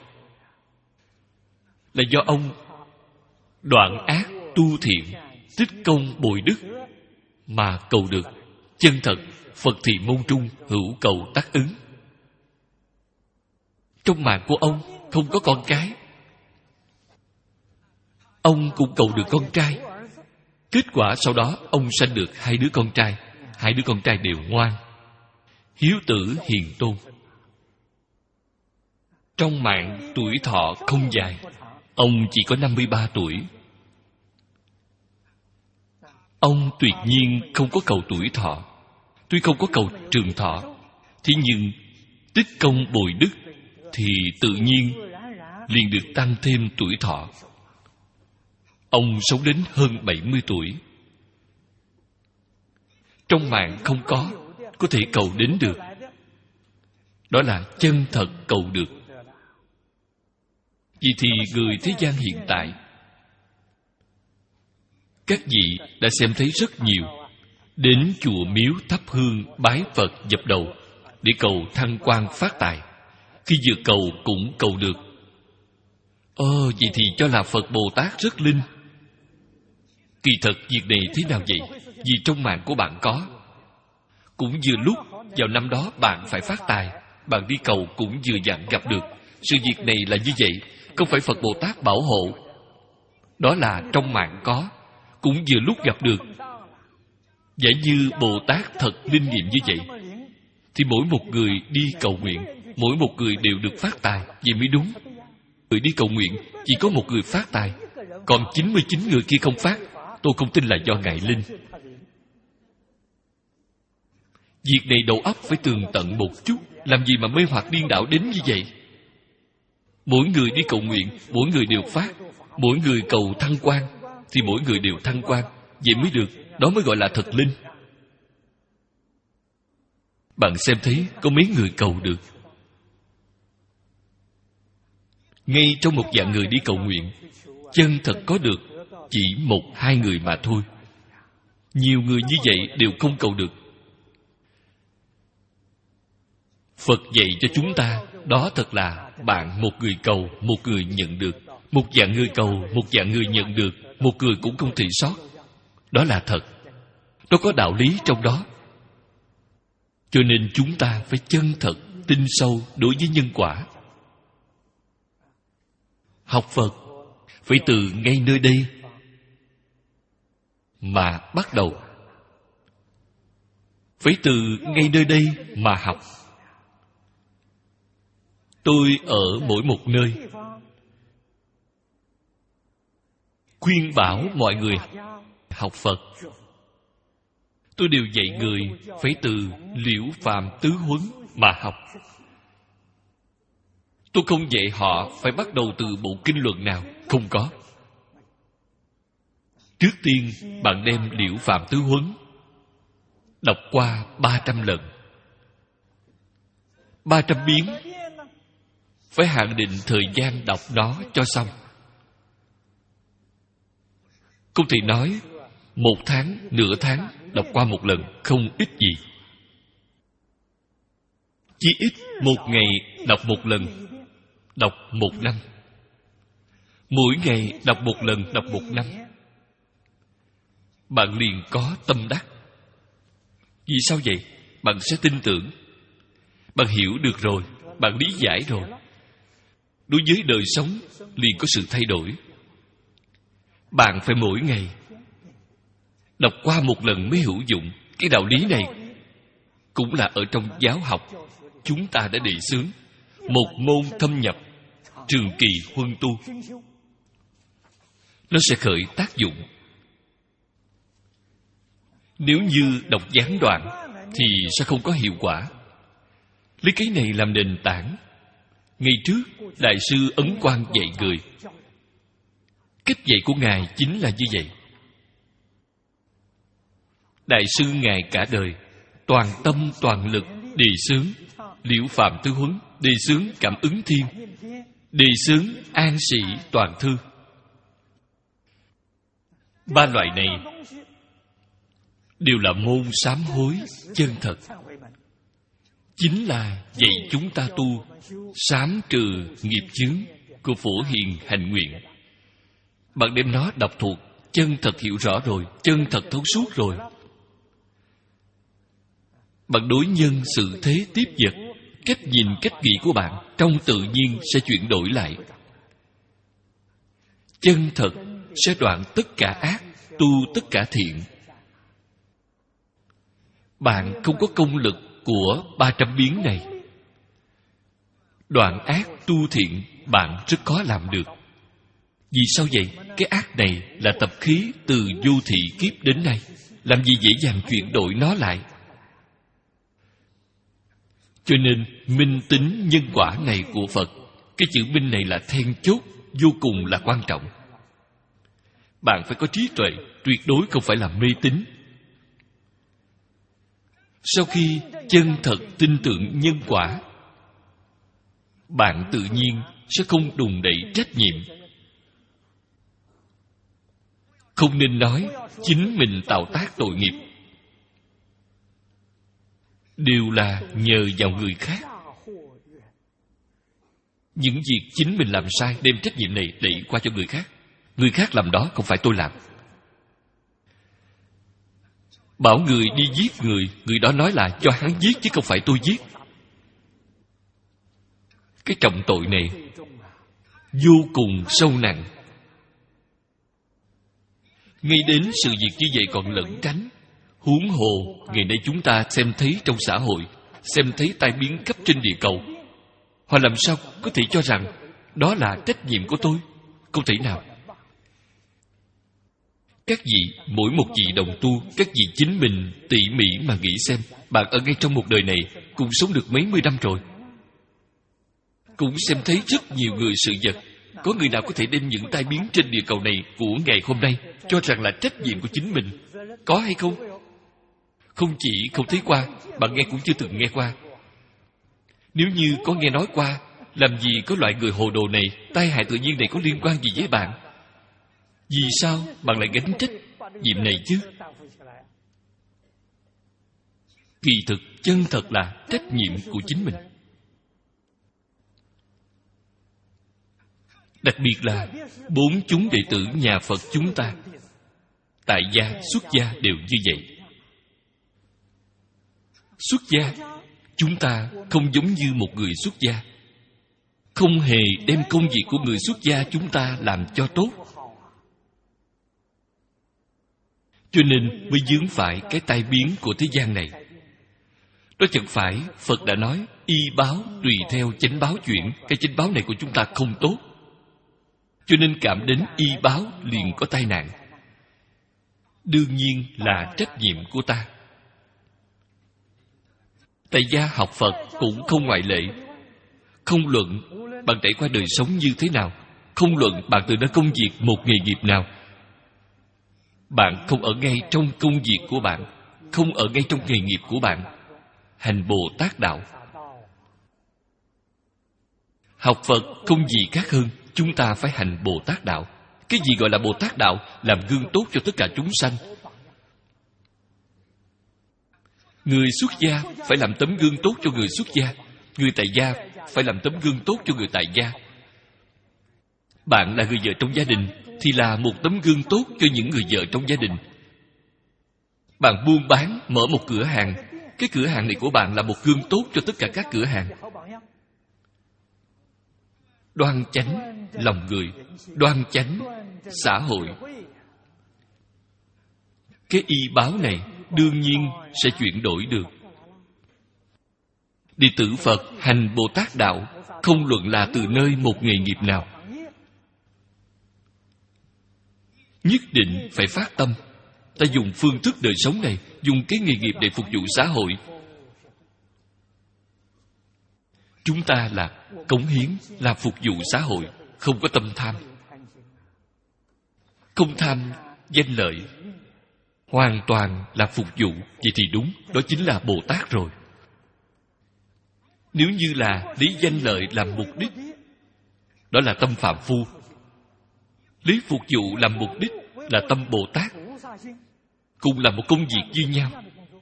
là do ông đoạn ác tu thiện, tích công bồi đức mà cầu được. Chân thật Phật thì môn trung, hữu cầu tác ứng. Trong mạng của ông không có con cái, ông cũng cầu được con trai. Kết quả sau đó ông sanh được hai đứa con trai. Hai đứa con trai đều ngoan, hiếu tử hiền tôn. Trong mạng tuổi thọ không dài, ông chỉ có năm mươi ba tuổi. Ông tuyệt nhiên không có cầu tuổi thọ. Tuy không có cầu trường thọ, thế nhưng tích công bồi đức thì tự nhiên liền được tăng thêm tuổi thọ. Ông sống đến hơn bảy mươi tuổi. trong mạng không có, có thể cầu đến được. Đó là chân thật cầu được. Vì thì người thế gian hiện tại, các vị đã xem thấy rất nhiều đến chùa miếu thắp hương bái Phật dập đầu để cầu thăng quan phát tài. Khi vừa cầu cũng cầu được. Ơ, vậy thì cho là Phật Bồ Tát rất linh. Kỳ thật việc này thế nào vậy? Vì trong mạng của bạn có. Cũng vừa lúc vào năm đó bạn phải phát tài, bạn đi cầu cũng vừa vặn gặp được. Sự việc này là như vậy, không phải Phật Bồ Tát bảo hộ. Đó là trong mạng có, cũng vừa lúc gặp được. Giả như Bồ Tát thật linh nghiệm như vậy, thì mỗi một người đi cầu nguyện, mỗi một người đều được phát tài, vậy mới đúng. Người đi cầu nguyện chỉ có một người phát tài, còn chín mươi chín người kia không phát. Tôi không tin là do ngài linh. Việc này đầu óc phải tường tận một chút. Làm gì mà mê hoặc điên đảo đến như vậy? Mỗi người đi cầu nguyện, mỗi người đều phát. Mỗi người cầu thăng quan, thì mỗi người đều thăng quan. Vậy mới được. Đó mới gọi là thật linh. Bạn xem thấy có mấy người cầu được. Ngay trong một dạng người đi cầu nguyện, chân thật có được chỉ một hai người mà thôi. Nhiều người như vậy đều không cầu được. Phật dạy cho chúng ta, đó thật là bạn một người cầu, một người nhận được. Một dạng người cầu, một dạng người nhận được, một người cũng không thị sót. Đó là thật. Nó có đạo lý trong đó. Cho nên chúng ta phải chân thật, tin sâu đối với nhân quả. Học Phật phải từ ngay nơi đây mà bắt đầu. Phải từ ngay nơi đây mà học. Tôi ở mỗi một nơi khuyên bảo mọi người học Phật. Tôi đều dạy người phải từ Liễu Phàm Tứ Huấn mà học. Tôi không dạy họ phải bắt đầu từ bộ kinh luận nào. Không có. Trước tiên bạn đem Liễu Phàm Tứ Huấn đọc qua ba trăm lần. Ba trăm biến. Phải hạn định thời gian đọc nó cho xong. Không thể nói một tháng, nửa tháng đọc qua một lần, không ít gì. Chỉ ít một ngày đọc một lần, đọc một năm. Mỗi ngày đọc một lần, đọc một năm. Bạn liền có tâm đắc. Vì sao vậy? Bạn sẽ tin tưởng. Bạn hiểu được rồi, bạn lý giải rồi. Đối với đời sống liền có sự thay đổi. Bạn phải mỗi ngày đọc qua một lần mới hữu dụng. Cái đạo lý này cũng là ở trong giáo học chúng ta đã đề xướng. Một môn thâm nhập, trường kỳ huân tu. Nó sẽ khởi tác dụng. Nếu như đọc gián đoạn thì sẽ không có hiệu quả. Lấy cái này làm nền tảng. Ngày trước Đại sư Ấn Quang dạy người. Cách dạy của Ngài chính là như vậy. Đại sư Ngài cả đời toàn tâm toàn lực đề xướng Liễu Phàm Tứ Huấn, đề xướng Cảm Ứng Thiên, đề xướng An Sĩ Toàn Thư. Ba loại này đều là môn sám hối chân thật. Chính là dạy chúng ta tu sám trừ nghiệp chướng của Phổ Hiền hành nguyện. Bạn đem nó đọc thuộc, chân thật hiểu rõ rồi, chân thật thấu suốt rồi. Bạn đối nhân sự thế tiếp vật, cách nhìn cách nghĩ của bạn trong tự nhiên sẽ chuyển đổi lại. Chân thật sẽ đoạn tất cả ác, tu tất cả thiện. Bạn không có công lực của ba trăm biến này. Đoạn ác tu thiện bạn rất khó làm được. Vì sao vậy? Cái ác này là tập khí từ vô thị kiếp đến nay. Làm gì dễ dàng chuyển đổi nó lại? Cho nên minh tính nhân quả này của Phật, cái chữ minh này là then chốt, vô cùng là quan trọng. Bạn phải có trí tuệ, tuyệt đối không phải là mê tín. Sau khi chân thật tin tưởng nhân quả, bạn tự nhiên sẽ không đùn đẩy trách nhiệm. Không nên nói chính mình tạo tác tội nghiệp, đều là nhờ vào người khác. Những việc chính mình làm sai, đem trách nhiệm này đẩy qua cho người khác. Người khác làm đó, không phải tôi làm. Bảo người đi giết người, người đó nói là cho hắn giết chứ không phải tôi giết. Cái trọng tội này vô cùng sâu nặng. Ngay đến sự việc như vậy còn lẩn tránh, huống hồ ngày nay chúng ta xem thấy trong xã hội, xem thấy tai biến khắp trên địa cầu, họ làm sao có thể cho rằng đó là trách nhiệm của tôi? Không thể nào. Các vị, mỗi một vị đồng tu, các vị chính mình tỉ mỉ mà nghĩ xem, bạn ở ngay trong một đời này cũng sống được mấy mươi năm rồi, cũng xem thấy rất nhiều người sự vật. Có người nào có thể đem những tai biến trên địa cầu này của ngày hôm nay cho rằng là trách nhiệm của chính mình? Có hay không? Không chỉ không thấy qua, bạn nghe cũng chưa từng nghe qua. Nếu như có nghe nói qua, làm gì có loại người hồ đồ này, tai hại tự nhiên này có liên quan gì với bạn? Vì sao bạn lại gánh trách nhiệm này chứ? Kỳ thực chân thật là trách nhiệm của chính mình. Đặc biệt là bốn chúng đệ tử nhà Phật chúng ta, tại gia, xuất gia đều như vậy. Xuất gia, chúng ta không giống như một người xuất gia, không hề đem công việc của người xuất gia chúng ta làm cho tốt, cho nên mới vướng phải cái tai biến của thế gian này. Đó chẳng phải Phật đã nói y báo tùy theo chánh báo chuyển. Cái chánh báo này của chúng ta không tốt, cho nên cảm đến y báo liền có tai nạn. Đương nhiên là trách nhiệm của ta. Tại gia học Phật cũng không ngoại lệ. Không luận bạn trải qua đời sống như thế nào, không luận bạn từ đó công việc một nghề nghiệp nào, bạn không ở ngay trong công việc của bạn, không ở ngay trong nghề nghiệp của bạn, hành Bồ Tát đạo. Học Phật không gì khác hơn chúng ta phải hành Bồ Tát đạo. Cái gì gọi là Bồ Tát đạo? Làm gương tốt cho tất cả chúng sanh. Người xuất gia phải làm tấm gương tốt cho người xuất gia, người tại gia phải làm tấm gương tốt cho người tại gia. Bạn là người vợ trong gia đình thì là một tấm gương tốt cho những người vợ trong gia đình. Bạn buôn bán, mở một cửa hàng, cái cửa hàng này của bạn là một gương tốt cho tất cả các cửa hàng. Đoan chánh lòng người, đoan chánh xã hội. Cái y báo này đương nhiên sẽ chuyển đổi được. Đệ tử Phật hành Bồ Tát đạo, không luận là từ nơi một nghề nghiệp nào, nhất định phải phát tâm. Ta dùng phương thức đời sống này, dùng cái nghề nghiệp để phục vụ xã hội. Chúng ta là cống hiến, là phục vụ xã hội, không có tâm tham. Không tham danh lợi, hoàn toàn là phục vụ. Vậy thì đúng, đó chính là Bồ Tát rồi. Nếu như là lấy danh lợi làm mục đích, đó là tâm phạm phu. Lấy phục vụ làm mục đích là tâm Bồ Tát. Cùng là một công việc như nhau.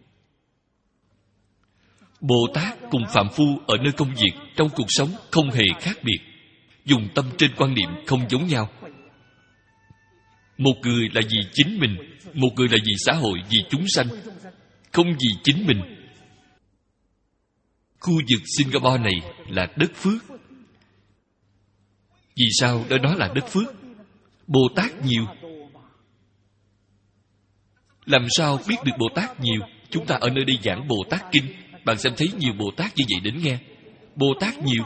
Bồ Tát cùng phạm phu ở nơi công việc, trong cuộc sống không hề khác biệt. Dùng tâm trên quan niệm không giống nhau. Một người là vì chính mình, một người là vì xã hội, vì chúng sanh, không vì chính mình. Khu vực Singapore này là đất phước. Vì sao đó nó là đất phước? Bồ Tát nhiều. Làm sao biết được Bồ Tát nhiều? Chúng ta ở nơi đây giảng Bồ Tát Kinh, bạn xem thấy nhiều Bồ Tát như vậy đến nghe. Bồ Tát nhiều.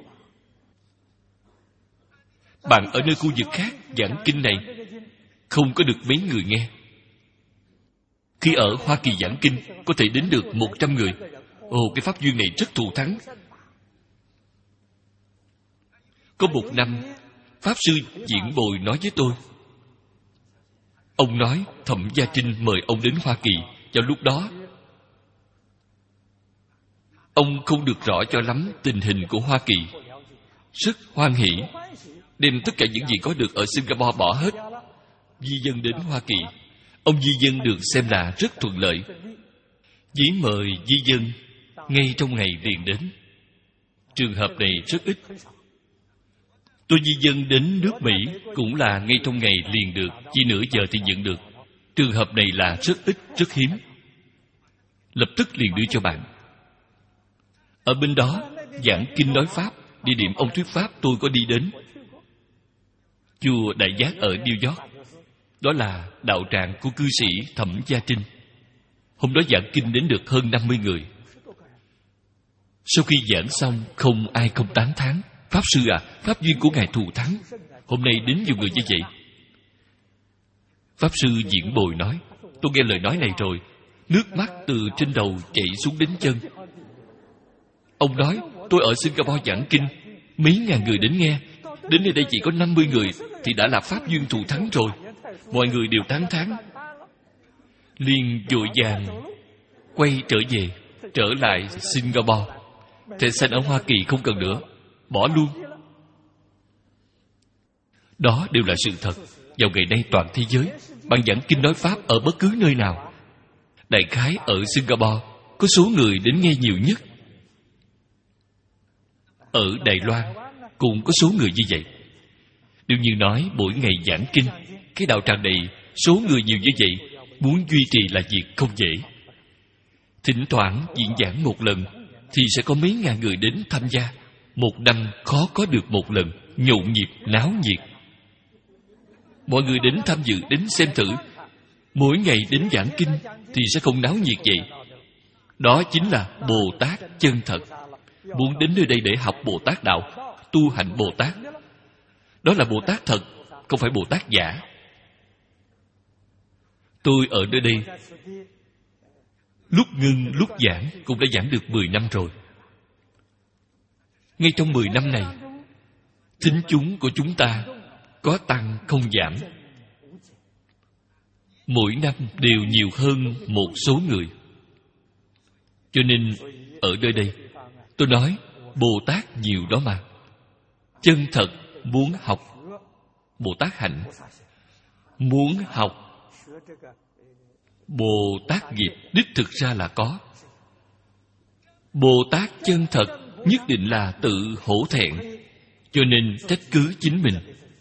Bạn ở nơi khu vực khác giảng Kinh này, không có được mấy người nghe. Khi ở Hoa Kỳ giảng Kinh, có thể đến được một trăm người. Ồ, cái pháp duyên này rất thù thắng. Có một năm, Pháp Sư Diễn Bồi nói với tôi, ông nói Thẩm Gia Trinh mời ông đến Hoa Kỳ. Vào lúc đó Ông không được rõ cho lắm tình hình của Hoa Kỳ. Rất hoan hỷ đem tất cả những gì có được ở Singapore bỏ hết, di dân đến Hoa Kỳ. Ông di dân được xem là rất thuận lợi. Giấy mời di dân ngay trong ngày liền đến. Trường hợp này rất ít. Tôi di dân đến nước Mỹ cũng là ngay trong ngày liền được, chỉ nửa giờ thì nhận được. Trường hợp này là rất ít, rất hiếm. Lập tức liền đưa cho bạn. Ở bên đó giảng kinh nói Pháp. Địa điểm ông thuyết Pháp tôi có đi đến. Chùa Đại Giác ở New York. Đó là đạo tràng của cư sĩ Thẩm Gia Trinh. Hôm đó giảng kinh đến được hơn năm mươi người. Sau khi giảng xong, không ai không tán thán: Pháp sư à, pháp duyên của ngài thù thắng. Hôm nay đến nhiều người như vậy. Pháp sư Diễn Bồi nói: tôi nghe lời nói này rồi, nước mắt từ trên đầu chảy xuống đến chân. Ông nói: tôi ở Singapore giảng kinh, mấy ngàn người đến nghe, đến nơi đây chỉ có năm mươi người thì đã là pháp duyên thù thắng rồi. Mọi người đều tán thán. Liền vội vàng quay trở về, trở lại Singapore. Thẻ xanh ở Hoa Kỳ không cần nữa, bỏ luôn. Đó đều là sự thật. Vào ngày nay toàn thế giới, bạn giảng kinh nói Pháp ở bất cứ nơi nào, đại khái ở Singapore có số người đến nghe nhiều nhất. Ở Đài Loan cũng có số người như vậy. Đương nhiên nói mỗi ngày giảng kinh, cái đạo tràng này số người nhiều như vậy, muốn duy trì là việc không dễ. Thỉnh thoảng diễn giảng một lần thì sẽ có mấy ngàn người đến tham gia. Một năm khó có được một lần, nhộn nhịp, náo nhiệt. Mọi người đến tham dự, đến xem thử. Mỗi ngày đến giảng kinh thì sẽ không náo nhiệt vậy. Đó chính là Bồ Tát chân thật. Muốn đến nơi đây để học Bồ Tát đạo, tu hành Bồ Tát. Đó là Bồ Tát thật, không phải Bồ Tát giả. Tôi ở nơi đây lúc ngưng lúc giảng cũng đã giảng được mười năm rồi. Ngay trong mười năm này, thính chúng của chúng ta có tăng không giảm. Mỗi năm đều nhiều hơn một số người. Cho nên ở nơi đây tôi nói Bồ Tát nhiều đó mà. Chân thật muốn học Bồ Tát hạnh, muốn học Bồ Tát nghiệp, đích thực ra là có. Bồ Tát chân thật nhất định là tự hổ thẹn, cho nên trách cứ chính mình.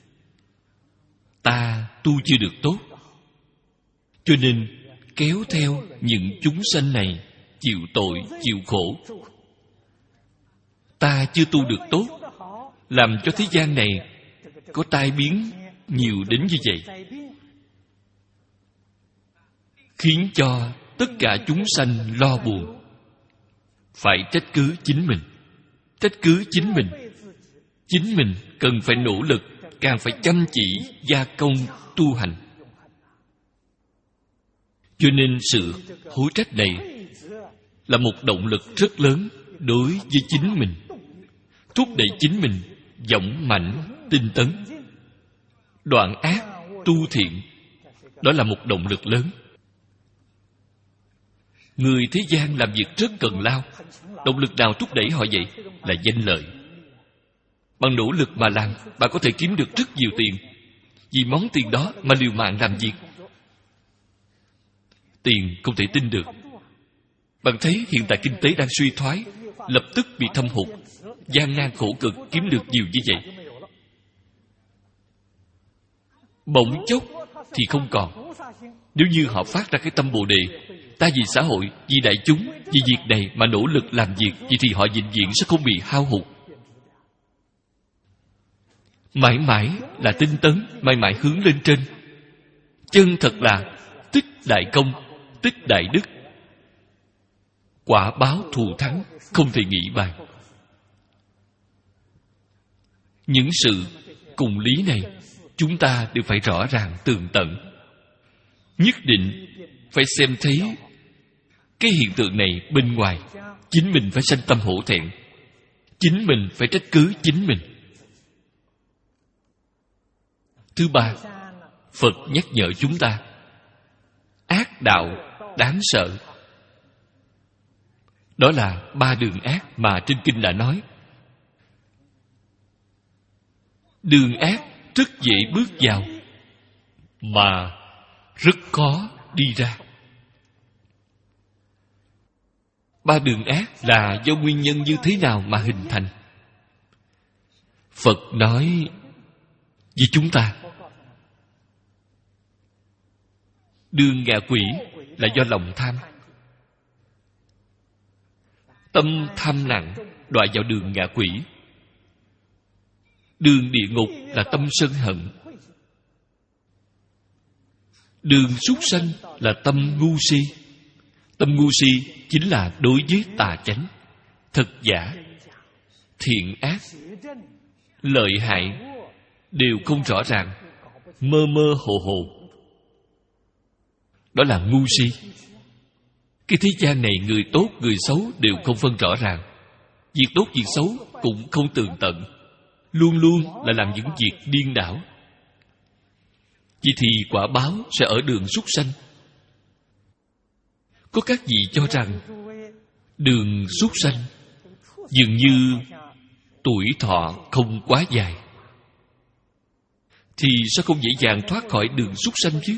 Ta tu chưa được tốt, cho nên kéo theo những chúng sanh này chịu tội, chịu khổ. Ta chưa tu được tốt, làm cho thế gian này có tai biến nhiều đến như vậy, khiến cho tất cả chúng sanh lo buồn. Phải trách cứ chính mình. Trách cứ chính mình. Chính mình cần phải nỗ lực, càng phải chăm chỉ gia công tu hành. Cho nên sự hối trách này là một động lực rất lớn đối với chính mình, thúc đẩy chính mình dũng mãnh tinh tấn, đoạn ác tu thiện. Đó là một động lực lớn. Người thế gian làm việc rất cần lao. Động lực nào thúc đẩy họ vậy? Là danh lợi. Bằng nỗ lực mà làm, bạn có thể kiếm được rất nhiều tiền. Vì món tiền đó mà liều mạng làm việc. Tiền không thể tin được. Bạn thấy hiện tại kinh tế đang suy thoái, lập tức bị thâm hụt, gian nan khổ cực kiếm được nhiều như vậy. Bỗng chốc thì không còn. Nếu như họ phát ra cái tâm Bồ Đề, ta vì xã hội, vì đại chúng, vì việc này mà nỗ lực làm việc, vậy thì họ vĩnh viễn sẽ không bị hao hụt. Mãi mãi là tinh tấn, mãi mãi hướng lên trên. Chân thật là tích đại công, tích đại đức. Quả báo thù thắng không thể nghĩ bàn. Những sự cùng lý này chúng ta đều phải rõ ràng tường tận. Nhất định phải xem thấy cái hiện tượng này bên ngoài. Chính mình phải sanh tâm hổ thẹn. Chính mình phải trách cứ chính mình. Thứ ba, Phật nhắc nhở chúng ta ác đạo đáng sợ. Đó là ba đường ác mà trên kinh đã nói. Đường ác rất dễ bước vào, mà rất khó đi ra. Ba đường ác là do nguyên nhân như thế nào mà hình thành? Phật nói với chúng ta, đường ngạ quỷ là do lòng tham. Tâm tham nặng đọa vào đường ngạ quỷ. Đường địa ngục là tâm sân hận. Đường súc sanh là tâm ngu si. Tâm ngu si chính là đối với tà chánh, thật giả, thiện ác, lợi hại đều không rõ ràng, mơ mơ hồ hồ. Đó là ngu si. Cái thế gian này, người tốt, người xấu đều không phân rõ ràng. Việc tốt, việc xấu cũng không tường tận, luôn luôn là làm những việc điên đảo. Vậy thì quả báo sẽ ở đường súc sanh. Có các vị cho rằng đường súc sanh dường như tuổi thọ không quá dài, thì sao không dễ dàng thoát khỏi đường súc sanh chứ?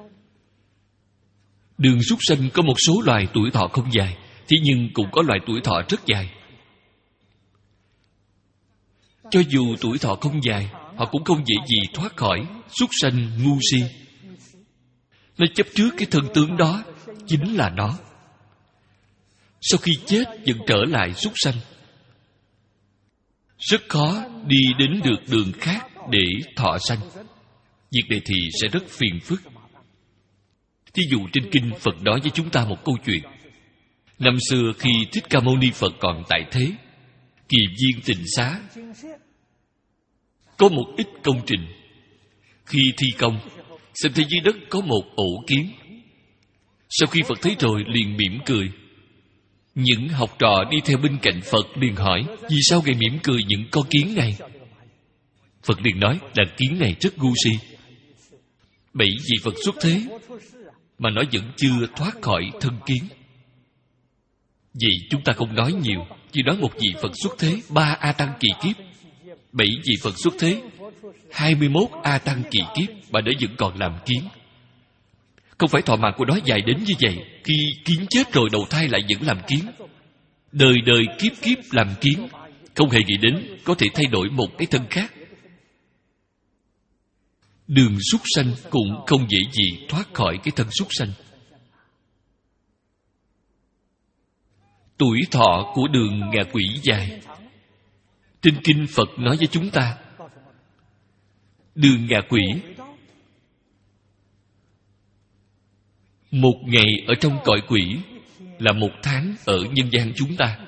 Đường súc sanh có một số loài tuổi thọ không dài, thế nhưng cũng có loài tuổi thọ rất dài. Cho dù tuổi thọ không dài, họ cũng không dễ gì thoát khỏi súc sanh ngu si. Nó chấp trước cái thân tướng đó chính là nó. Sau khi chết vẫn trở lại súc sanh, rất khó đi đến được đường khác để thọ sanh. Việc này thì sẽ rất phiền phức. Thí dụ trên kinh Phật nói với chúng ta một câu chuyện. Năm xưa khi Thích Ca Mâu Ni Phật còn tại thế, Kỳ Viên Tịnh Xá có một ít công trình. Khi thi công, xem thấy dưới đất có một ổ kiến. Sau khi Phật thấy rồi liền mỉm cười. Những học trò đi theo bên cạnh Phật liền hỏi, vì sao Ngài mỉm cười những con kiến này? Phật liền nói là kiến này rất ngu si. Bảy vị Phật xuất thế mà nó vẫn chưa thoát khỏi thân kiến. Vậy chúng ta không nói nhiều, chỉ nói một vị Phật xuất thế ba A Tăng kỳ kiếp, bảy vị Phật xuất thế hai mươi mốt A Tăng kỳ kiếp mà nó vẫn còn làm kiến. Không phải thọ mạng của nó dài đến như vậy. Khi kiến chết rồi đầu thai lại vẫn làm kiến, đời đời kiếp kiếp làm kiến, không hề nghĩ đến có thể thay đổi một cái thân khác. Đường súc sanh cũng không dễ gì thoát khỏi cái thân súc sanh. Tuổi thọ của đường ngạ quỷ dài. Trên kinh Phật nói với chúng ta, đường ngạ quỷ một ngày ở trong cõi quỷ là một tháng ở nhân gian chúng ta.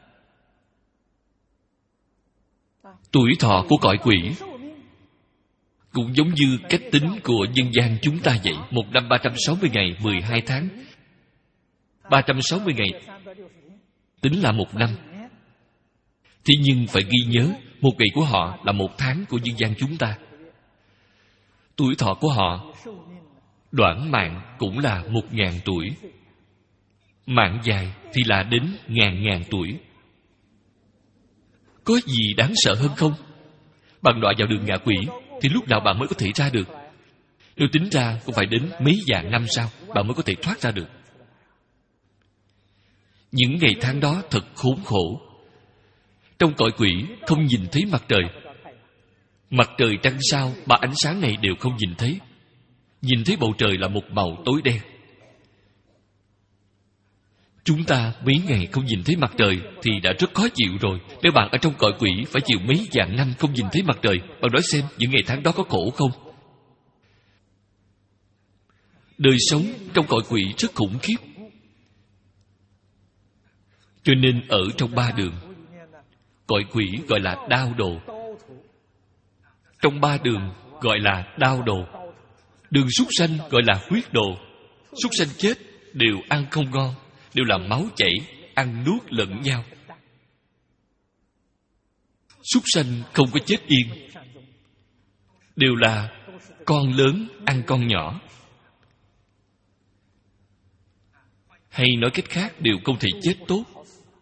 Tuổi thọ của cõi quỷ cũng giống như cách tính của nhân gian chúng ta vậy. Một năm ba trăm sáu mươi ngày, mười hai tháng. Ba trăm sáu mươi ngày tính là một năm. Thế nhưng phải ghi nhớ, một ngày của họ là một tháng của nhân gian chúng ta. Tuổi thọ của họ đoạn mạng cũng là một ngàn tuổi, mạng dài thì là đến ngàn ngàn tuổi. Có gì đáng sợ hơn không? Bạn đọa vào đường ngạ quỷ thì lúc nào bạn mới có thể ra được? Nếu tính ra cũng phải đến mấy vạn năm sau bạn mới có thể thoát ra được. Những ngày tháng đó thật khốn khổ. Trong cõi quỷ không nhìn thấy mặt trời. Mặt trời trăng sao, ba ánh sáng này đều không nhìn thấy. Nhìn thấy bầu trời là một màu tối đen. Chúng ta mấy ngày không nhìn thấy mặt trời thì đã rất khó chịu rồi. Nếu bạn ở trong cõi quỷ phải chịu mấy vạn năm không nhìn thấy mặt trời, bạn nói xem những ngày tháng đó có khổ không? Đời sống trong cõi quỷ rất khủng khiếp. Cho nên ở trong ba đường, cõi quỷ gọi là đao đồ. Trong ba đường gọi là đao đồ. Đường súc sanh gọi là huyết đồ. Súc sanh chết đều ăn không ngon, đều là máu chảy, ăn nuốt lẫn nhau. Súc sanh không có chết yên, đều là con lớn ăn con nhỏ. Hay nói cách khác, đều không thể chết tốt.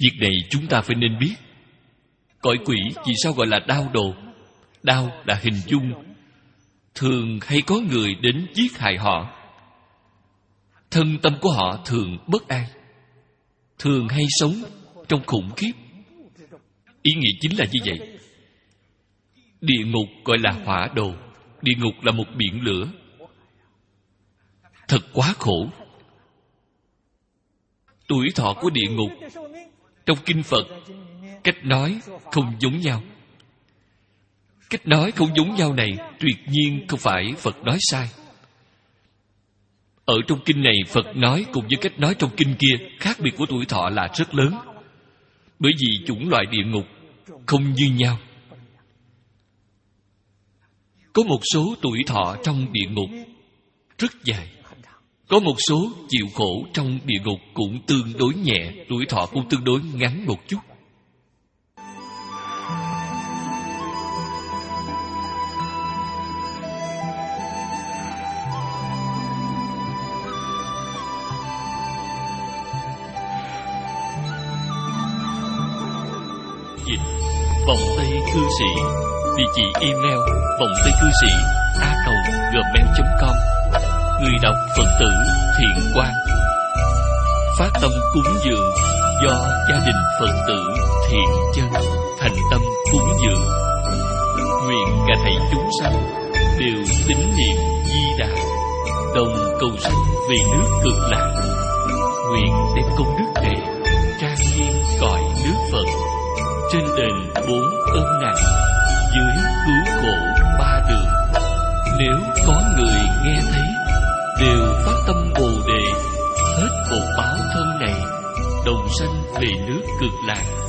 Việc này chúng ta phải nên biết. Cõi quỷ vì sao gọi là đao đồ? Đao là hình dung. Thường hay có người đến giết hại họ. Thân tâm của họ thường bất an, thường hay sống trong khủng khiếp. Ý nghĩa chính là như vậy. Địa ngục gọi là hỏa đồ. Địa ngục là một biển lửa. Thật quá khổ. Tuổi thọ của địa ngục trong kinh Phật cách nói không giống nhau. Cách nói không giống nhau này tuyệt nhiên không phải Phật nói sai. Ở trong kinh này Phật nói cùng với cách nói trong kinh kia, khác biệt của tuổi thọ là rất lớn. Bởi vì chủng loại địa ngục không như nhau. Có một số tuổi thọ trong địa ngục rất dài. Có một số chịu khổ trong địa ngục cũng tương đối nhẹ, tuổi thọ cũng tương đối ngắn một chút. Dịch Vọng Tây Cư Sĩ. Địa chỉ email vọng tây cư sĩ a còng gmail chấm com. Người đọc Phật tử Thiện Quang. Phát tâm cúng dường do gia đình Phật tử Thiện Chân thành tâm cúng dường. Nguyện cả thảy chúng sanh đều tín niệm Di Đà, đồng cầu sanh về nước Cực Lạc. Nguyện đem công đức này trang nghiêm cõi nước Phật, trên đền bốn ơn nặng, dưới cứu khổ ba đường. Nếu có người nghe thấy đều phát tâm Bồ Đề, hết khổ báo thân này, đồng sanh về nước Cực Lạc.